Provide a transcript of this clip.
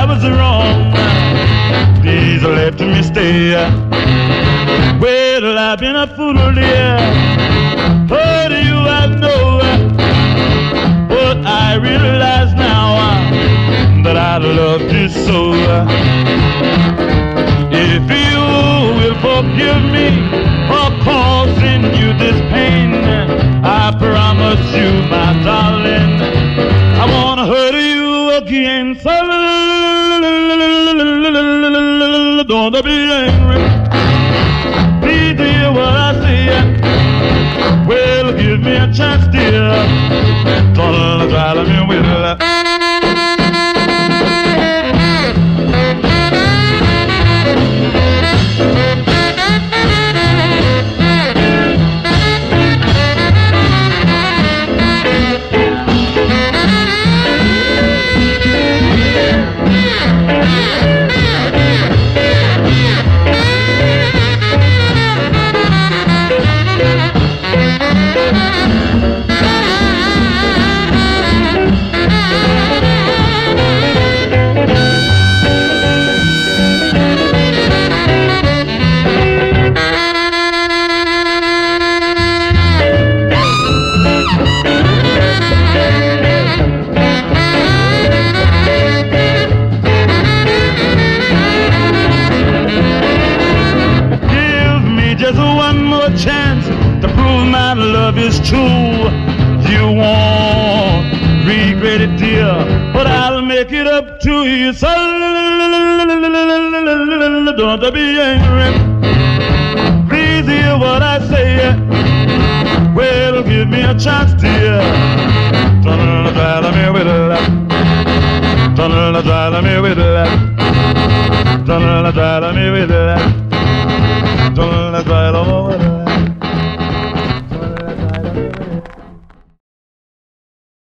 was wrong. Please let me stay. Well, I've been a fool, dear. Hurt you, I know. But I realize now that I loved you so. If you will forgive me for causing you this pain, I promise you, my darling, I wanna hurt you again. So don't be angry. Please hear what I say. Well, give me a chance, dear. Don't try to me with it. Chance to prove my love is true. You won't regret it, dear, but I'll make it up to you. So don't be angry. Please hear what I say. Well, give me a chance, dear. Don't try to me with that. Don't try to me with that. Don't try to me with that. Don't try to me with that.